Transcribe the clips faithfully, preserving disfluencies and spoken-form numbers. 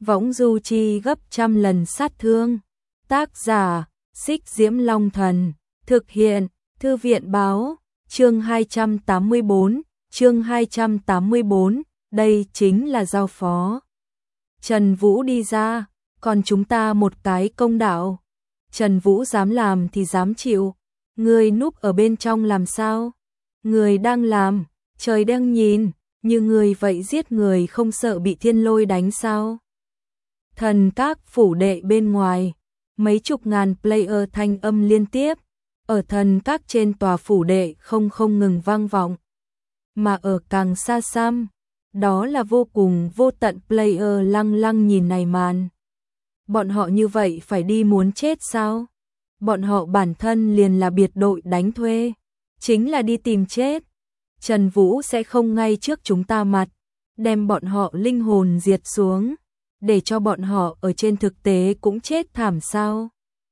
võng du chi gấp trăm lần sát thương. Tác giả, Xích Diễm Long Thần, thực hiện, Thư viện báo, chương hai trăm tám mươi bốn, chương hai trăm tám mươi bốn, đây chính là giao phó. Trần Vũ đi ra, còn chúng ta một cái công đạo. Trần Vũ dám làm thì dám chịu, người núp ở bên trong làm sao? Người đang làm, trời đang nhìn, như người vậy giết người không sợ bị thiên lôi đánh sao? Thần các phủ đệ bên ngoài, mấy chục ngàn player thanh âm liên tiếp, ở thần các trên tòa phủ đệ không không ngừng vang vọng. Mà ở càng xa xăm, đó là vô cùng vô tận player lăng lăng nhìn này màn. Bọn họ như vậy phải đi muốn chết sao? Bọn họ bản thân liền là biệt đội đánh thuê, chính là đi tìm chết. Trần Vũ sẽ không ngay trước chúng ta mặt, đem bọn họ linh hồn diệt xuống, để cho bọn họ ở trên thực tế cũng chết thảm sao?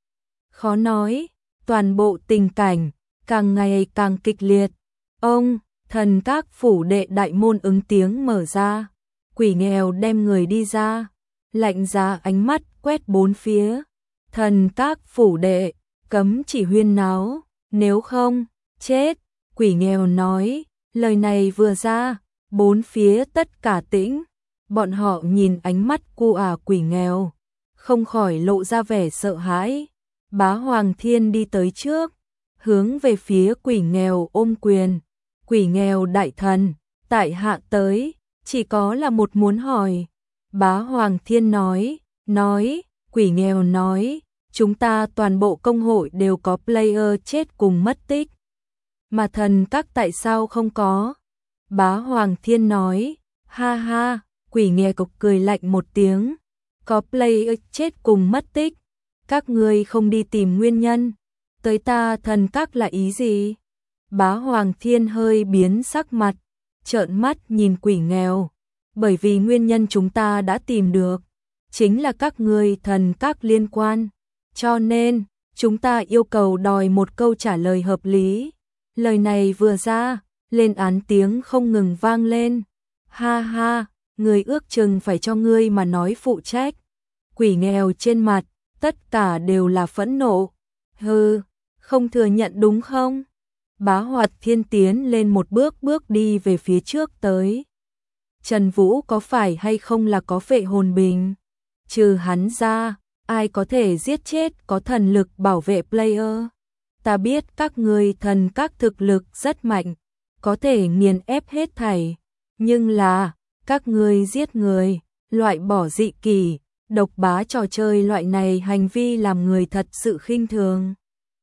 Khó nói, toàn bộ tình cảnh càng ngày càng kịch liệt. Ông, thần các phủ đệ đại môn ứng tiếng mở ra, quỷ nghèo đem người đi ra, lạnh giá ánh mắt quét bốn phía. Thần các phủ đệ, cấm chỉ huyên náo, nếu không, chết. Quỷ nghèo nói, lời này vừa ra, bốn phía tất cả tĩnh. Bọn họ nhìn ánh mắt cu à quỷ nghèo, không khỏi lộ ra vẻ sợ hãi. Bá Hoàng Thiên đi tới trước, hướng về phía quỷ nghèo ôm quyền. Quỷ nghèo đại thần, tại hạ tới, chỉ có là một muốn hỏi. Bá Hoàng Thiên nói, nói, quỷ nghèo nói, chúng ta toàn bộ công hội đều có player chết cùng mất tích. Mà thần các tại sao không có? Bá Hoàng Thiên nói, ha ha, quỷ nghèo cục cười lạnh một tiếng, có player chết cùng mất tích, các ngươi không đi tìm nguyên nhân, tới ta thần các là ý gì? Bá Hoàng Thiên hơi biến sắc mặt, trợn mắt nhìn quỷ nghèo, bởi vì nguyên nhân chúng ta đã tìm được, chính là các ngươi thần các liên quan, cho nên chúng ta yêu cầu đòi một câu trả lời hợp lý. Lời này vừa ra, lên án tiếng không ngừng vang lên. Ha ha, người ước chừng phải cho ngươi mà nói phụ trách. Quỷ nghèo trên mặt, tất cả đều là phẫn nộ. Hừ, không thừa nhận đúng không? Bá Hoạt Thiên tiến lên một bước bước đi về phía trước tới. Trần Vũ có phải hay không là có phệ hồn bình? Trừ hắn ra, ai có thể giết chết có thần lực bảo vệ player? Ta biết các ngươi thần các thực lực rất mạnh, có thể nghiền ép hết thảy, nhưng là các ngươi giết người, loại bỏ dị kỷ, độc bá trò chơi loại này hành vi làm người thật sự khinh thường.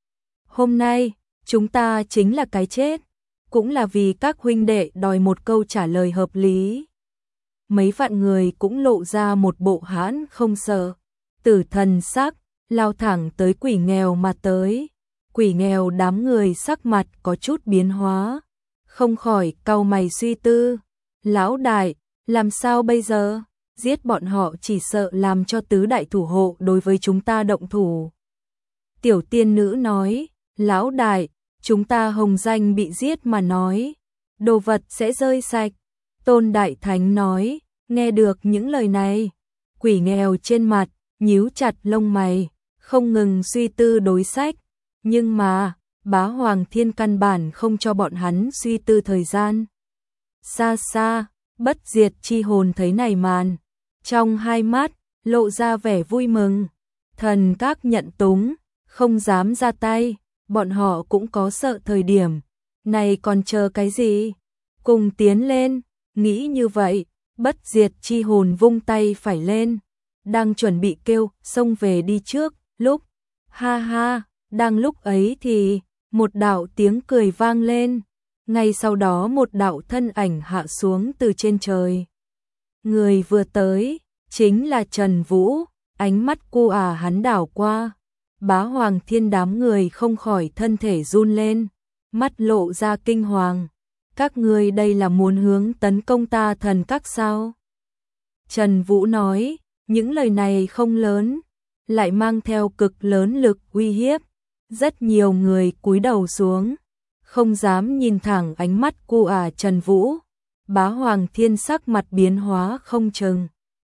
Hôm nay, chúng ta chính là cái chết, cũng là vì các huynh đệ đòi một câu trả lời hợp lý. Mấy vạn người cũng lộ ra một bộ hãn không sợ, tử thần sắc, lao thẳng tới quỷ nghèo mà tới. Quỷ nghèo đám người sắc mặt có chút biến hóa, không khỏi cau mày suy tư. Lão đại, làm sao bây giờ? Giết bọn họ chỉ sợ làm cho tứ đại thủ hộ đối với chúng ta động thủ. Tiểu tiên nữ nói, lão đại, chúng ta hồng danh bị giết mà nói, đồ vật sẽ rơi sạch. Tôn Đại Thánh nói, nghe được những lời này, quỷ nghèo trên mặt, nhíu chặt lông mày, không ngừng suy tư đối sách. Nhưng mà, Bá Hoàng Thiên căn bản không cho bọn hắn suy tư thời gian. Xa xa, bất diệt chi hồn thấy này màn, trong hai mắt, lộ ra vẻ vui mừng. Thần các nhận túng, không dám ra tay, bọn họ cũng có sợ thời điểm. Này còn chờ cái gì? Cùng tiến lên, nghĩ như vậy, bất diệt chi hồn vung tay phải lên, đang chuẩn bị kêu, xông về đi trước, lúc, ha ha. Đang lúc ấy thì, một đạo tiếng cười vang lên, ngay sau đó một đạo thân ảnh hạ xuống từ trên trời. Người vừa tới, chính là Trần Vũ, ánh mắt cu à hắn đảo qua. Bá Hoàng Thiên đám người không khỏi thân thể run lên, mắt lộ ra kinh hoàng. Các ngươi đây là muốn hướng tấn công ta thần các sao? Trần Vũ nói, những lời này không lớn, lại mang theo cực lớn lực uy hiếp. Rất nhiều người cúi đầu xuống, không dám nhìn thẳng ánh mắt cu à Trần Vũ. Bá Hoàng Thiên sắc mặt biến hóa không chừng,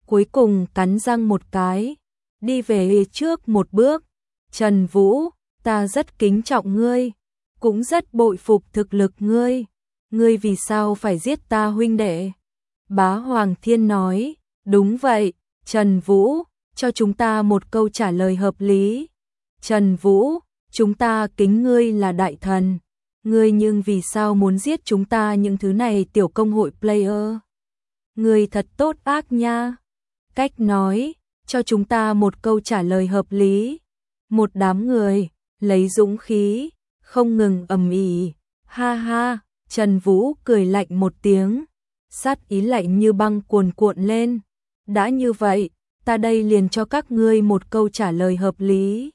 cuối cùng cắn răng một cái, đi về trước một bước. Trần Vũ, ta rất kính trọng ngươi, cũng rất bội phục thực lực ngươi. Ngươi vì sao phải giết ta huynh đệ? Bá Hoàng Thiên nói, đúng vậy, Trần Vũ, cho chúng ta một câu trả lời hợp lý. Trần Vũ, chúng ta kính ngươi là đại thần. Ngươi nhưng vì sao muốn giết chúng ta những thứ này tiểu công hội player? Ngươi thật tốt ác nha. Cách nói, cho chúng ta một câu trả lời hợp lý. Một đám người, lấy dũng khí, không ngừng ầm ĩ. Ha ha, Trần Vũ cười lạnh một tiếng, sát ý lạnh như băng cuồn cuộn lên. Đã như vậy, ta đây liền cho các ngươi một câu trả lời hợp lý.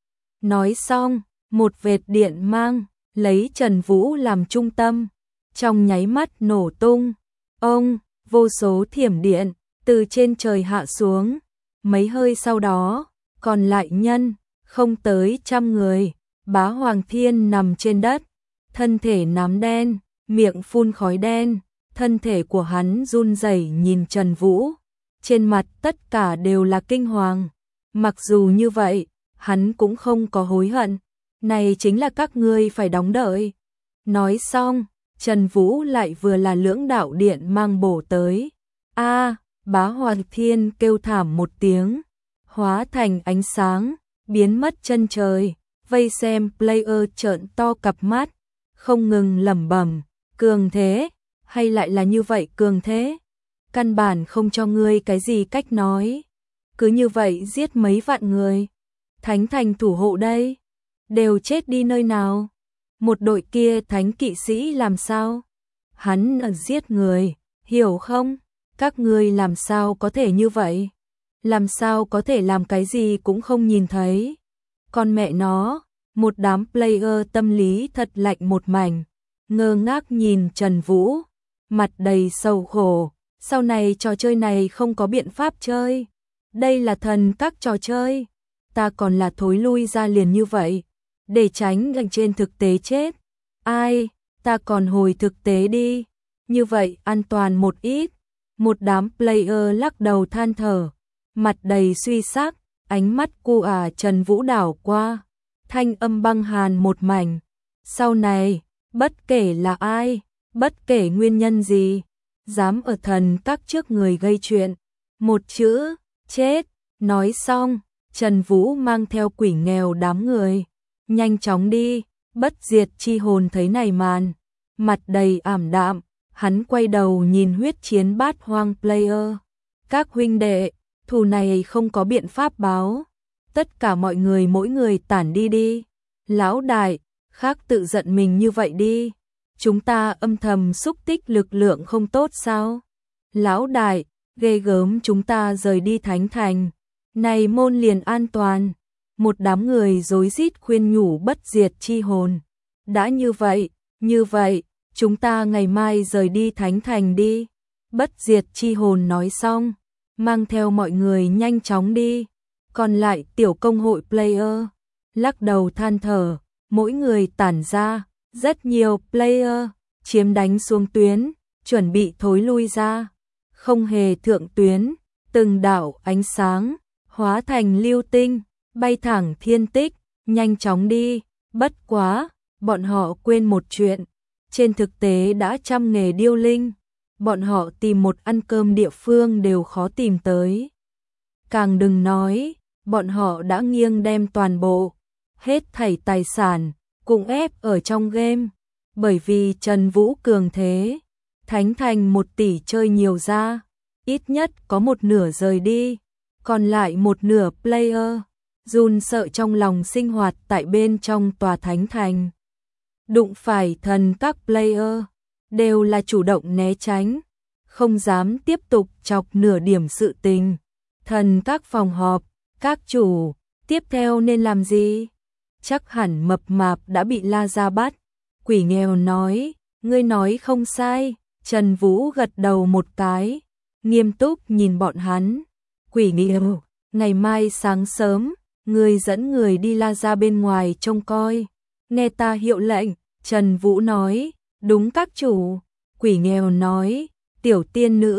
Nói xong, một vệt điện mang, lấy Trần Vũ làm trung tâm, trong nháy mắt nổ tung. Ông, vô số thiểm điện, từ trên trời hạ xuống. Mấy hơi sau đó, còn lại nhân, không tới trăm người. Bá Hoàng Thiên nằm trên đất, thân thể nám đen, miệng phun khói đen, thân thể của hắn run rẩy nhìn Trần Vũ, trên mặt tất cả đều là kinh hoàng. Mặc dù như vậy, hắn cũng không có hối hận, này chính là các ngươi phải đóng đợi. Nói xong, Trần Vũ lại vừa là lưỡng đạo điện mang bổ tới. A, Bá Hoàng Thiên kêu thảm một tiếng, hóa thành ánh sáng, biến mất chân trời. Vây xem player trợn to cặp mắt, không ngừng lẩm bẩm, cường thế, hay lại là như vậy cường thế? Căn bản không cho ngươi cái gì cách nói. Cứ như vậy giết mấy vạn người. Thánh thành thủ hộ đây, đều chết đi nơi nào? Một đội kia thánh kỵ sĩ làm sao? Hắn là giết người, hiểu không? Các ngươi làm sao có thể như vậy? Làm sao có thể làm cái gì cũng không nhìn thấy? Con mẹ nó, một đám player tâm lý thật lạnh một mảnh, ngơ ngác nhìn Trần Vũ, mặt đầy sầu khổ. Sau này trò chơi này không có biện pháp chơi. Đây là thần các trò chơi. Ta còn là thối lui ra liền như vậy, để tránh gần trên thực tế chết. Ai, ta còn hồi thực tế đi, như vậy an toàn một ít. Một đám player lắc đầu than thở, mặt đầy suy sắc, ánh mắt cu à Trần Vũ đảo qua, thanh âm băng hàn một mảnh. Sau này, bất kể là ai, bất kể nguyên nhân gì, dám ở thần các trước người gây chuyện, một chữ, chết. Nói xong, Trần Vũ mang theo quỷ nghèo đám người, nhanh chóng đi. Bất diệt chi hồn thấy này màn, mặt đầy ảm đạm, hắn quay đầu nhìn huyết chiến bát hoang player. Các huynh đệ, thù này không có biện pháp báo. Tất cả mọi người mỗi người tản đi đi. Lão đại, khác tự giận mình như vậy đi. Chúng ta âm thầm xúc tích lực lượng không tốt sao? Lão đại, ghê gớm, chúng ta rời đi thánh thành. Này môn liền an toàn. Một đám người rối rít khuyên nhủ bất diệt chi hồn. Đã như vậy, như vậy, chúng ta ngày mai rời đi thánh thành đi. Bất diệt chi hồn nói xong, mang theo mọi người nhanh chóng đi. Còn lại tiểu công hội player, lắc đầu than thở, mỗi người tản ra. Rất nhiều player, chiếm đánh xuống tuyến, chuẩn bị thối lui ra. Không hề thượng tuyến, từng đạo ánh sáng, hóa thành lưu tinh, bay thẳng thiên tích, nhanh chóng đi. Bất quá, bọn họ quên một chuyện. Trên thực tế đã trăm nghề điêu linh, bọn họ tìm một ăn cơm địa phương đều khó tìm tới. Càng đừng nói, bọn họ đã nghiêng đem toàn bộ, hết thảy tài sản, cũng ép ở trong game. Bởi vì Trần Vũ cường thế, thánh thành một tỷ chơi nhiều ra, ít nhất có một nửa rời đi, còn lại một nửa player, run sợ trong lòng sinh hoạt tại bên trong tòa thánh thành. Đụng phải thần các player, đều là chủ động né tránh, không dám tiếp tục chọc nửa điểm sự tình. Thần các phòng họp, các chủ, tiếp theo nên làm gì? Chắc hẳn mập mạp đã bị la ra bắt. Quỷ nghèo nói, ngươi nói không sai. Trần Vũ gật đầu một cái, nghiêm túc nhìn bọn hắn. Quỷ nghèo, ngày mai sáng sớm, ngươi dẫn người đi la ra bên ngoài trông coi. Nghe ta hiệu lệnh. Trần Vũ nói, đúng các chủ. Quỷ nghèo nói, tiểu tiên nữ,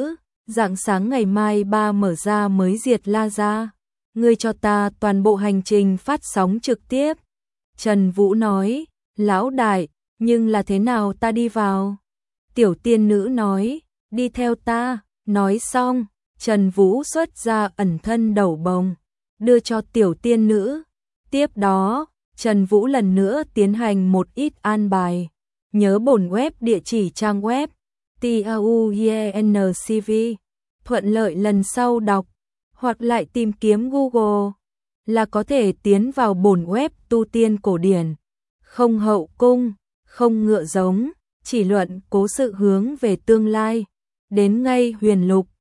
Rạng sáng ngày mai ba mở ra mới diệt la ra. Ngươi cho ta toàn bộ hành trình phát sóng trực tiếp. Trần Vũ nói, lão đại, nhưng là thế nào ta đi vào? Tiểu tiên nữ nói, đi theo ta. Nói xong, Trần Vũ xuất ra ẩn thân đầu bồng, đưa cho tiểu tiên nữ. Tiếp đó, Trần Vũ lần nữa tiến hành một ít an bài. Nhớ bổn web địa chỉ trang web tauyencv. Thuận lợi lần sau đọc, hoặc lại tìm kiếm Google, là có thể tiến vào bổn web tu tiên cổ điển. Không hậu cung, không ngựa giống, chỉ luận cố sự hướng về tương lai. Đến ngay huyền lục.